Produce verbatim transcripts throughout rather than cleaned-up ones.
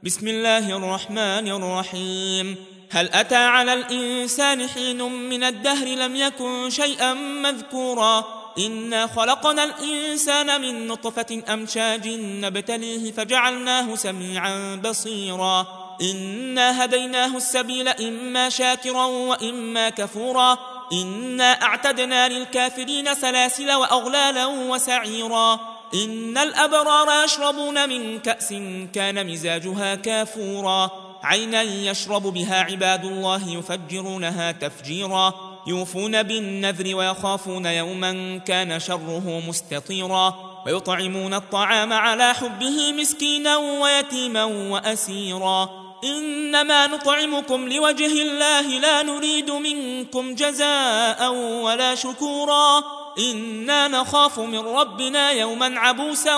بسم الله الرحمن الرحيم. هل أتى على الإنسان حين من الدهر لم يكن شيئا مذكورا إنا خلقنا الإنسان من نطفة أمشاج نبتليه فجعلناه سميعا بصيرا إنا هديناه السبيل إما شاكرا وإما كفورا إنا أعتدنا للكافرين سلاسل وأغلالا وسعيرا إن الأبرار يشربون من كأس كان مزاجها كافورا عينا يشرب بها عباد الله يفجرونها تفجيرا يوفون بالنذر ويخافون يوما كان شره مستطيرا ويطعمون الطعام على حبه مسكينا ويتيما وأسيرا إنما نطعمكم لوجه الله لا نريد منكم جزاء ولا شكورا إنا نخاف من ربنا يوما عبوسا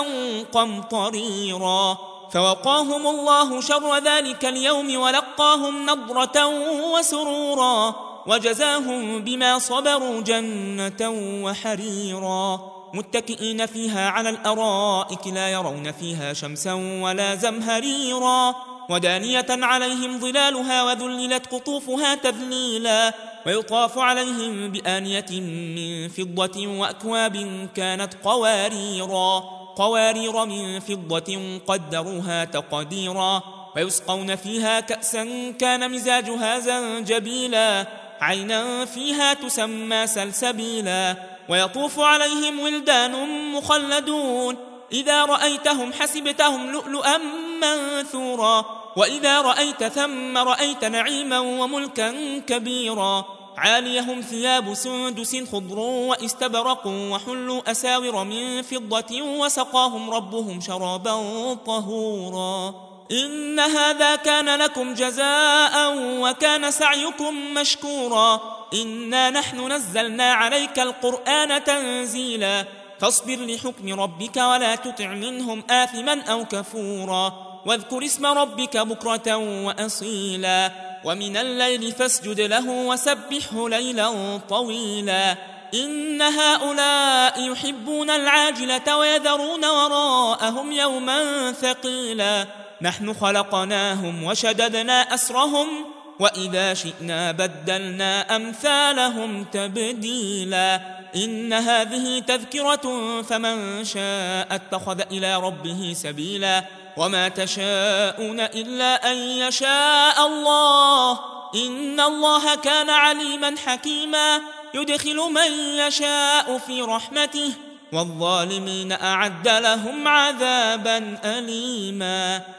قمطريرا فوقاهم الله شر ذلك اليوم ولقاهم نضرة وسرورا وجزاهم بما صبروا جنة وحريرا متكئين فيها على الأرائك لا يرون فيها شمسا ولا زمهريرا ودانية عليهم ظلالها وذللت قطوفها تذليلا ويطاف عليهم بآنية من فضة وأكواب كانت قواريرا قوارير من فضة قدروها تقديرا ويسقون فيها كأسا كان مزاجها زنجبيلا عينا فيها تسمى سلسبيلا ويطوف عليهم ولدان مخلدون إذا رأيتهم حسبتهم لؤلؤا منثورا وإذا رأيت ثم رأيت نعيما وملكا كبيرا عاليهم ثياب سندس خضر واستبرق وحلوا أساور من فضة وسقاهم ربهم شرابا طهورا إن هذا كان لكم جزاء وكان سعيكم مشكورا إنا نحن نزلنا عليك القرآن تنزيلا فاصبر لحكم ربك ولا تطع منهم آثما أو كفورا واذكر اسم ربك بكرة وأصيلا ومن الليل فاسجد له وسبحه ليلا طويلا إن هؤلاء يحبون العاجلة ويذرون وراءهم يوما ثقيلا نحن خلقناهم وشددنا أسرهم وإذا شئنا بدلنا أمثالهم تبديلا إن هذه تذكرة فمن شاء اتخذ إلى ربه سبيلا وما تشاءون إلا أن يشاء الله إن الله كان عليما حكيما يدخل من يشاء في رحمته والظالمين أعد لهم عذابا أليما.